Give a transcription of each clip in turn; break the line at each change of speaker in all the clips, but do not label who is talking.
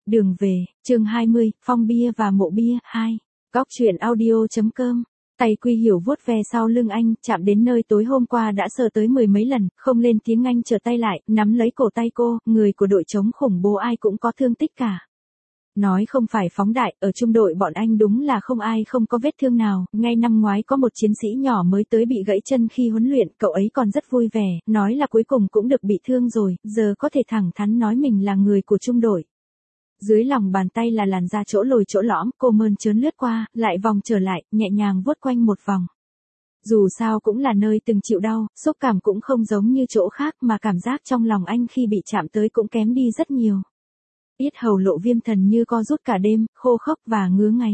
Đường về, chương 20, phong bia và mộ bia, 2. Góc truyện audio.com. Tay Quy Hiểu vuốt ve sau lưng anh, chạm đến nơi tối hôm qua đã sờ tới mười mấy lần, không lên tiếng anh trở tay lại, nắm lấy cổ tay cô, người của đội chống khủng bố ai cũng có thương tích cả. Nói không phải phóng đại, ở trung đội bọn anh đúng là không ai không có vết thương nào, ngay năm ngoái có một chiến sĩ nhỏ mới tới bị gãy chân khi huấn luyện, cậu ấy còn rất vui vẻ, nói là cuối cùng cũng được bị thương rồi, giờ có thể thẳng thắn nói mình là người của trung đội. Dưới lòng bàn tay là làn da chỗ lồi chỗ lõm, cô mơn trớn lướt qua, lại vòng trở lại, nhẹ nhàng vuốt quanh một vòng. Dù sao cũng là nơi từng chịu đau, xúc cảm cũng không giống như chỗ khác mà cảm giác trong lòng anh khi bị chạm tới cũng kém đi rất nhiều. Yết hầu Lộ Viêm Thần như co rút cả đêm, khô khốc và ngứa ngáy.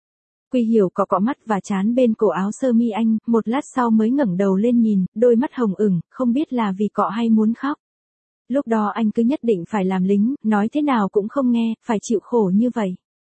Quy Hiểu cọ mắt và trán bên cổ áo sơ mi anh, một lát sau mới ngẩng đầu lên nhìn, đôi mắt hồng ửng, không biết là vì cọ hay muốn khóc. Lúc đó anh cứ nhất định phải làm lính, nói thế nào cũng không nghe, phải chịu khổ như vậy.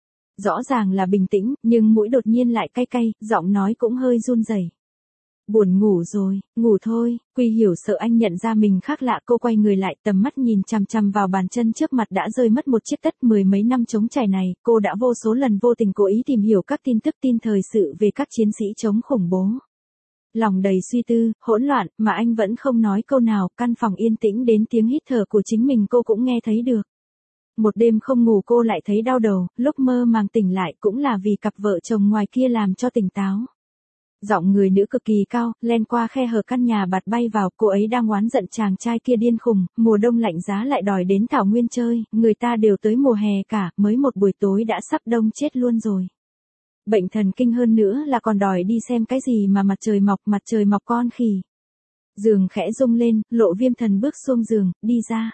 Rõ ràng là bình tĩnh, nhưng mũi đột nhiên lại cay cay, giọng nói cũng hơi run rẩy. Buồn ngủ rồi, ngủ thôi. Quy Hiểu sợ anh nhận ra mình khác lạ, cô quay người lại, tầm mắt nhìn chằm chằm vào bàn chân trước mặt đã rơi mất một chiếc tất. Mười mấy năm chống trải này, cô đã vô số lần vô tình cố ý tìm hiểu các tin tức tin thời sự về các chiến sĩ chống khủng bố. Lòng đầy suy tư, hỗn loạn, mà anh vẫn không nói câu nào, căn phòng yên tĩnh đến tiếng hít thở của chính mình cô cũng nghe thấy được. Một đêm không ngủ cô lại thấy đau đầu, lúc mơ màng tỉnh lại cũng là vì cặp vợ chồng ngoài kia làm cho tỉnh táo. Giọng người nữ cực kỳ cao, len qua khe hở căn nhà bạt bay vào, cô ấy đang oán giận chàng trai kia điên khùng, mùa đông lạnh giá lại đòi đến Thảo Nguyên chơi, người ta đều tới mùa hè cả, mới một buổi tối đã sắp đông chết luôn rồi. Bệnh thần kinh hơn nữa là còn đòi đi xem cái gì mà mặt trời mọc con khỉ. Giường khẽ rung lên, Lộ Viêm Thần bước xuống giường, đi ra.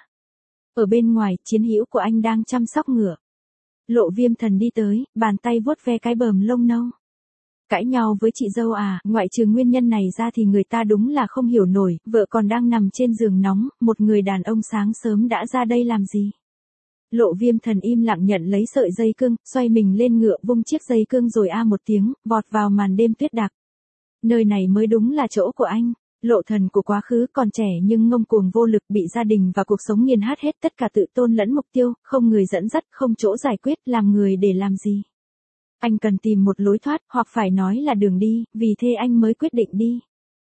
Ở bên ngoài, chiến hữu của anh đang chăm sóc ngựa. Lộ Viêm Thần đi tới, bàn tay vuốt ve cái bờm lông nâu. Cãi nhau với chị dâu à, ngoại trừ nguyên nhân này ra thì người ta đúng là không hiểu nổi, vợ còn đang nằm trên giường nóng, một người đàn ông sáng sớm đã ra đây làm gì. Lộ Viêm Thần im lặng nhận lấy sợi dây cương, xoay mình lên ngựa vung chiếc dây cương rồi a một tiếng, vọt vào màn đêm tuyết đặc. Nơi này mới đúng là chỗ của anh. Lộ Thần của quá khứ còn trẻ nhưng ngông cuồng vô lực, bị gia đình và cuộc sống nghiền nát hết tất cả, tự tôn lẫn mục tiêu, không người dẫn dắt, không chỗ giải quyết, làm người để làm gì. Anh cần tìm một lối thoát, hoặc phải nói là đường đi, vì thế anh mới quyết định đi.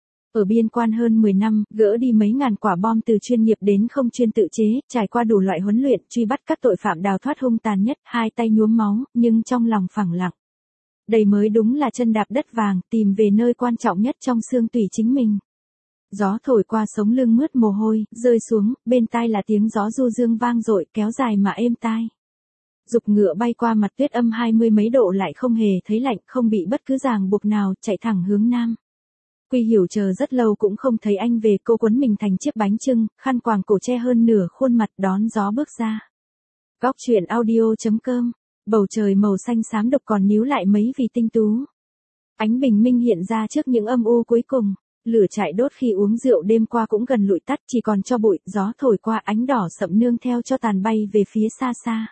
Ở biên quan hơn 10 năm, gỡ đi mấy ngàn quả bom từ chuyên nghiệp đến không chuyên tự chế, trải qua đủ loại huấn luyện, truy bắt các tội phạm đào thoát hung tàn nhất, hai tay nhuốm máu, nhưng trong lòng phẳng lặng. Đây mới đúng là chân đạp đất vàng, tìm về nơi quan trọng nhất trong xương tủy chính mình. Gió thổi qua sống lưng mướt mồ hôi, rơi xuống, bên tai là tiếng gió du dương vang dội, kéo dài mà êm tai. Dục ngựa bay qua mặt tuyết âm 20 mấy độ lại không hề thấy lạnh, không bị bất cứ ràng buộc nào, chạy thẳng hướng nam. Quy Hiểu chờ rất lâu cũng không thấy anh về, cô quấn mình thành chiếc bánh chưng, khăn quàng cổ che hơn nửa khuôn mặt, đón gió bước ra. Góc truyện audio.com. Bầu trời màu xanh xám đục còn níu lại mấy vì tinh tú. Ánh bình minh hiện ra trước những âm u cuối cùng. Lửa trại đốt khi uống rượu đêm qua cũng gần lụi tắt, chỉ còn cho bụi, gió thổi qua ánh đỏ sậm nương theo cho tàn bay về phía xa xa.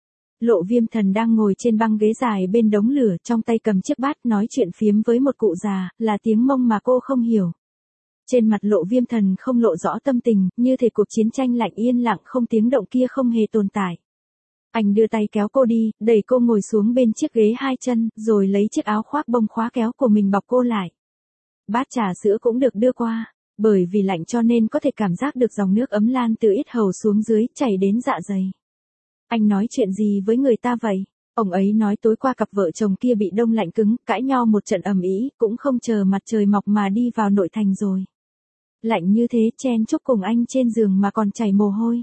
Lộ Viêm Thần đang ngồi trên băng ghế dài bên đống lửa, trong tay cầm chiếc bát nói chuyện phiếm với một cụ già, là tiếng Mông mà cô không hiểu. Trên mặt Lộ Viêm Thần không lộ rõ tâm tình, như thể cuộc chiến tranh lạnh yên lặng không tiếng động kia không hề tồn tại. Anh đưa tay kéo cô đi, đẩy cô ngồi xuống bên chiếc ghế hai chân, rồi lấy chiếc áo khoác bông khóa kéo của mình bọc cô lại. Bát trà sữa cũng được đưa qua, bởi vì lạnh cho nên có thể cảm giác được dòng nước ấm lan từ yết hầu xuống dưới, chảy đến dạ dày. Anh nói chuyện gì với người ta vậy? Ông ấy nói tối qua cặp vợ chồng kia bị đông lạnh cứng, cãi nhau một trận ầm ĩ, cũng không chờ mặt trời mọc mà đi vào nội thành rồi. Lạnh như thế chen chúc cùng anh trên giường mà còn chảy mồ hôi.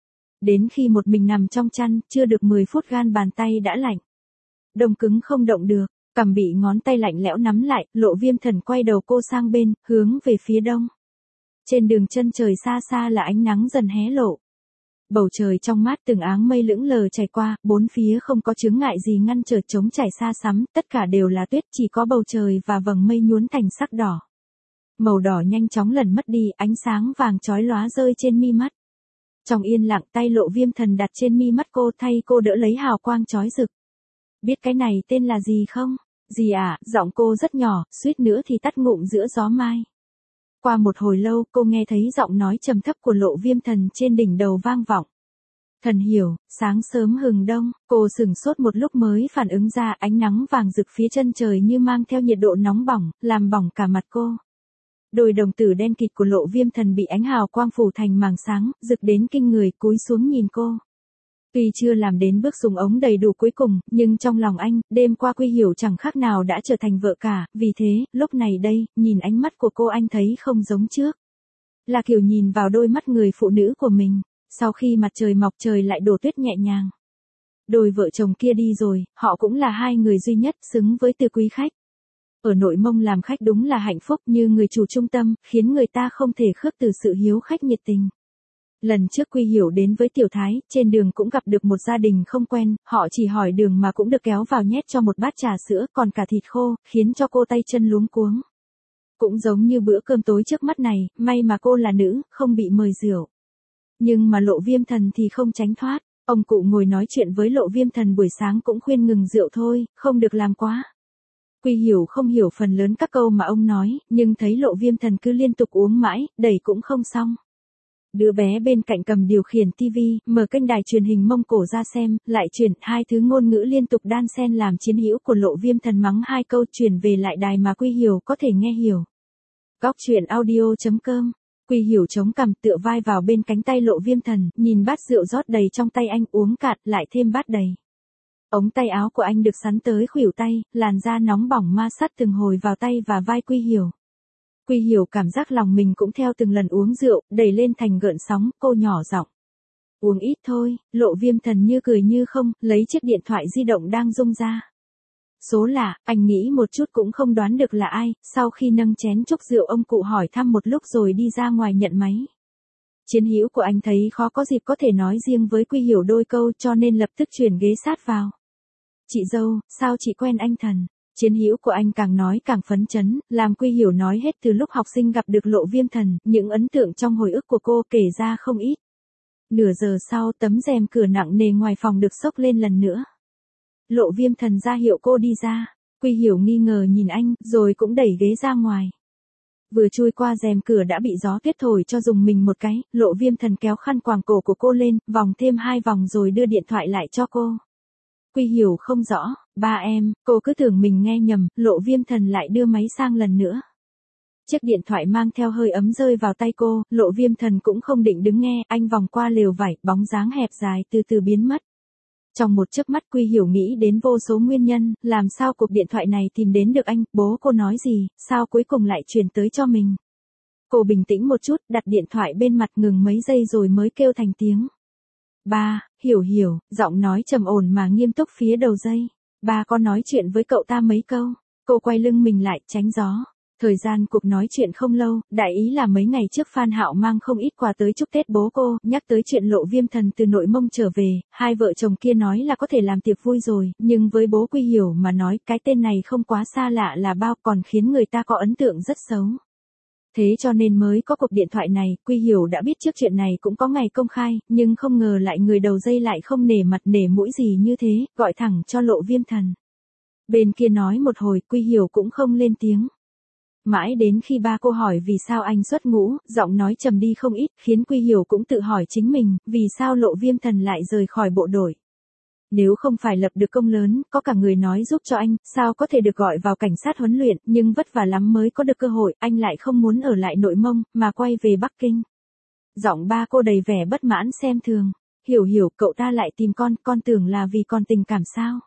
Đến khi một mình nằm trong chăn, chưa được 10 phút gan bàn tay đã lạnh. Đông cứng không động được, cằm bị ngón tay lạnh lẽo nắm lại, Lộ Viêm Thần quay đầu cô sang bên, hướng về phía đông. Trên đường chân trời xa xa là ánh nắng dần hé lộ. Bầu trời trong mát, từng áng mây lững lờ chảy qua, bốn phía không có chướng ngại gì ngăn trở trống trải xa xăm, tất cả đều là tuyết, chỉ có bầu trời và vầng mây nhuốm thành sắc đỏ. Màu đỏ nhanh chóng lần mất đi, ánh sáng vàng chói lóa rơi trên mi mắt. Trong yên lặng, tay Lộ Viêm Thần đặt trên mi mắt cô, thay cô đỡ lấy hào quang chói rực. Biết cái này tên là gì không? Gì à? Giọng cô rất nhỏ, suýt nữa thì tắt ngụm giữa gió mai. Qua một hồi lâu, cô nghe thấy giọng nói trầm thấp của Lộ Viêm Thần trên đỉnh đầu vang vọng. Thần hiểu, sáng sớm hừng đông, cô sửng sốt một lúc mới phản ứng ra ánh nắng vàng rực phía chân trời như mang theo nhiệt độ nóng bỏng, làm bỏng cả mặt cô. Đôi đồng tử đen kịt của Lộ Viêm Thần bị ánh hào quang phủ thành màng sáng, rực đến kinh người, cúi xuống nhìn cô. Tuy chưa làm đến bước dùng ống đầy đủ cuối cùng, nhưng trong lòng anh, đêm qua Quy Hiểu chẳng khác nào đã trở thành vợ cả, vì thế, lúc này đây, nhìn ánh mắt của cô anh thấy không giống trước. Là kiểu nhìn vào đôi mắt người phụ nữ của mình, sau khi mặt trời mọc trời lại đổ tuyết nhẹ nhàng. Đôi vợ chồng kia đi rồi, họ cũng là hai người duy nhất xứng với từ quý khách. Ở Nội Mông làm khách đúng là hạnh phúc như người chủ trung tâm, khiến người ta không thể khước từ sự hiếu khách nhiệt tình. Lần trước Quy Hiểu đến với Tiểu Thái, trên đường cũng gặp được một gia đình không quen, họ chỉ hỏi đường mà cũng được kéo vào nhét cho một bát trà sữa còn cả thịt khô, khiến cho cô tay chân luống cuống. Cũng giống như bữa cơm tối trước mắt này, may mà cô là nữ, không bị mời rượu. Nhưng mà Lộ Viêm Thần thì không tránh thoát, ông cụ ngồi nói chuyện với Lộ Viêm Thần buổi sáng cũng khuyên ngừng rượu thôi, không được làm quá. Quy Hiểu không hiểu phần lớn các câu mà ông nói, nhưng thấy Lộ Viêm Thần cứ liên tục uống mãi, đẩy cũng không xong. Đứa bé bên cạnh cầm điều khiển tivi, mở kênh đài truyền hình Mông Cổ ra xem, lại chuyển hai thứ ngôn ngữ liên tục đan xen làm chiến hữu của Lộ Viêm Thần mắng hai câu chuyển về lại đài mà Quy Hiểu có thể nghe hiểu. Góc truyện audio.com. Quy Hiểu chống cằm tựa vai vào bên cánh tay Lộ Viêm Thần, nhìn bát rượu rót đầy trong tay anh uống cạn lại thêm bát đầy. Ống tay áo của anh được sắn tới khuỷu tay, làn da nóng bỏng ma sát từng hồi vào tay và vai Quy Hiểu. Quy Hiểu cảm giác lòng mình cũng theo từng lần uống rượu, đẩy lên thành gợn sóng, cô nhỏ giọng. Uống ít thôi, Lộ Viêm Thần như cười như không, lấy chiếc điện thoại di động đang rung ra. Số lạ, anh nghĩ một chút cũng không đoán được là ai, sau khi nâng chén chúc rượu ông cụ hỏi thăm một lúc rồi đi ra ngoài nhận máy. Chiến hữu của anh thấy khó có dịp có thể nói riêng với Quy Hiểu đôi câu cho nên lập tức chuyển ghế sát vào. Chị dâu, sao chị quen anh Thần? Chiến hữu của anh càng nói càng phấn chấn, làm Quy Hiểu nói hết từ lúc học sinh gặp được Lộ Viêm Thần, những ấn tượng trong hồi ức của cô kể ra không ít. Nửa giờ sau tấm rèm cửa nặng nề ngoài phòng được xốc lên lần nữa. Lộ Viêm Thần ra hiệu cô đi ra, Quy Hiểu nghi ngờ nhìn anh, rồi cũng đẩy ghế ra ngoài. Vừa chui qua rèm cửa đã bị gió tuyết thổi cho dùng mình một cái, Lộ Viêm Thần kéo khăn quàng cổ của cô lên, vòng thêm 2 vòng rồi đưa điện thoại lại cho cô. Quy Hiểu không rõ, ba em, cô cứ tưởng mình nghe nhầm, Lộ Viêm Thần lại đưa máy sang lần nữa. Chiếc điện thoại mang theo hơi ấm rơi vào tay cô, Lộ Viêm Thần cũng không định đứng nghe, anh vòng qua lều vải, bóng dáng hẹp dài từ từ biến mất. Trong một chớp mắt Quy Hiểu nghĩ đến vô số nguyên nhân, làm sao cuộc điện thoại này tìm đến được anh, bố cô nói gì, sao cuối cùng lại truyền tới cho mình. Cô bình tĩnh một chút, đặt điện thoại bên mặt ngừng mấy giây rồi mới kêu thành tiếng. Ba, Hiểu, giọng nói trầm ổn mà nghiêm túc phía đầu dây. Ba có nói chuyện với cậu ta mấy câu. Cô quay lưng mình lại, tránh gió. Thời gian cuộc nói chuyện không lâu, đại ý là mấy ngày trước Phan Hạo mang không ít quà tới chúc Tết bố cô, nhắc tới chuyện Lộ Viêm Thần từ Nội Mông trở về, hai vợ chồng kia nói là có thể làm tiệc vui rồi, nhưng với bố Quy Hiểu mà nói cái tên này không quá xa lạ là bao còn khiến người ta có ấn tượng rất xấu. Thế cho nên mới có cuộc điện thoại này, Quy Hiểu đã biết trước chuyện này cũng có ngày công khai, nhưng không ngờ lại người đầu dây lại không nể mặt nể mũi gì như thế, gọi thẳng cho Lộ Viêm Thần. Bên kia nói một hồi, Quy Hiểu cũng không lên tiếng. Mãi đến khi ba cô hỏi vì sao anh xuất ngũ, giọng nói trầm đi không ít, khiến Quy Hiểu cũng tự hỏi chính mình, vì sao Lộ Viêm Thần lại rời khỏi bộ đội. Nếu không phải lập được công lớn, có cả người nói giúp cho anh, sao có thể được gọi vào cảnh sát huấn luyện, nhưng vất vả lắm mới có được cơ hội, anh lại không muốn ở lại Nội Mông, mà quay về Bắc Kinh. Giọng ba cô đầy vẻ bất mãn xem thường. Hiểu, cậu ta lại tìm con tưởng là vì con tình cảm sao?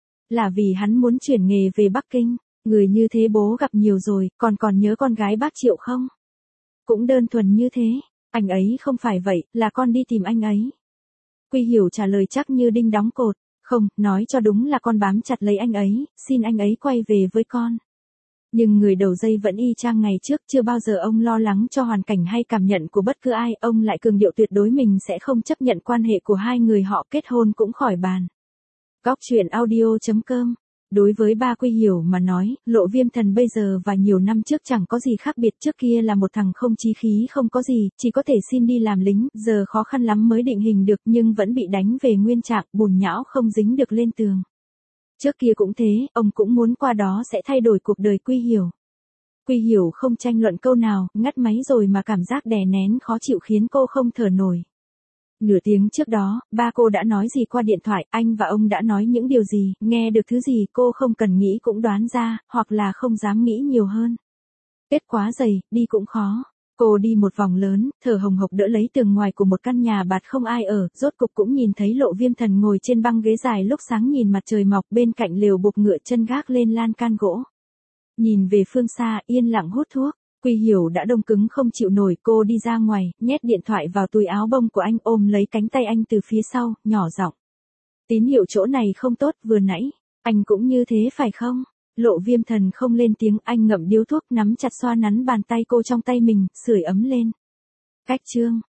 Là vì hắn muốn chuyển nghề về Bắc Kinh, người như thế bố gặp nhiều rồi, còn nhớ con gái bác Triệu không? Cũng đơn thuần như thế, anh ấy không phải vậy, là con đi tìm anh ấy. Quy Hiểu trả lời chắc như đinh đóng cột, không, nói cho đúng là con bám chặt lấy anh ấy, xin anh ấy quay về với con. Nhưng người đầu dây vẫn y chang ngày trước, chưa bao giờ ông lo lắng cho hoàn cảnh hay cảm nhận của bất cứ ai, ông lại cường điệu tuyệt đối mình sẽ không chấp nhận quan hệ của hai người họ kết hôn cũng khỏi bàn. Góc truyện audio.com. Đối với ba Quy Hiểu mà nói, Lộ Viêm Thần bây giờ và nhiều năm trước chẳng có gì khác biệt, trước kia là một thằng không chí khí không có gì, chỉ có thể xin đi làm lính, giờ khó khăn lắm mới định hình được nhưng vẫn bị đánh về nguyên trạng, bùn nhão không dính được lên tường. Trước kia cũng thế, ông cũng muốn qua đó sẽ thay đổi cuộc đời Quy Hiểu. Quy Hiểu không tranh luận câu nào, ngắt máy rồi mà cảm giác đè nén khó chịu khiến cô không thở nổi. Nửa tiếng trước đó, ba cô đã nói gì qua điện thoại, anh và ông đã nói những điều gì, nghe được thứ gì cô không cần nghĩ cũng đoán ra, hoặc là không dám nghĩ nhiều hơn. Kết quá dày, đi cũng khó. Cô đi một vòng lớn, thở hồng hộc đỡ lấy tường ngoài của một căn nhà bạt không ai ở, rốt cục cũng nhìn thấy Lộ Viêm Thần ngồi trên băng ghế dài lúc sáng nhìn mặt trời mọc bên cạnh lều buộc ngựa chân gác lên lan can gỗ. Nhìn về phương xa, yên lặng hút thuốc. Quy Hiểu đã đông cứng không chịu nổi, cô đi ra ngoài, nhét điện thoại vào túi áo bông của anh, ôm lấy cánh tay anh từ phía sau, nhỏ giọng. Tín hiệu chỗ này không tốt, vừa nãy, anh cũng như thế phải không? Lộ Viêm Thần không lên tiếng, anh ngậm điếu thuốc, nắm chặt xoa nắn bàn tay cô trong tay mình, sưởi ấm lên. Cách chương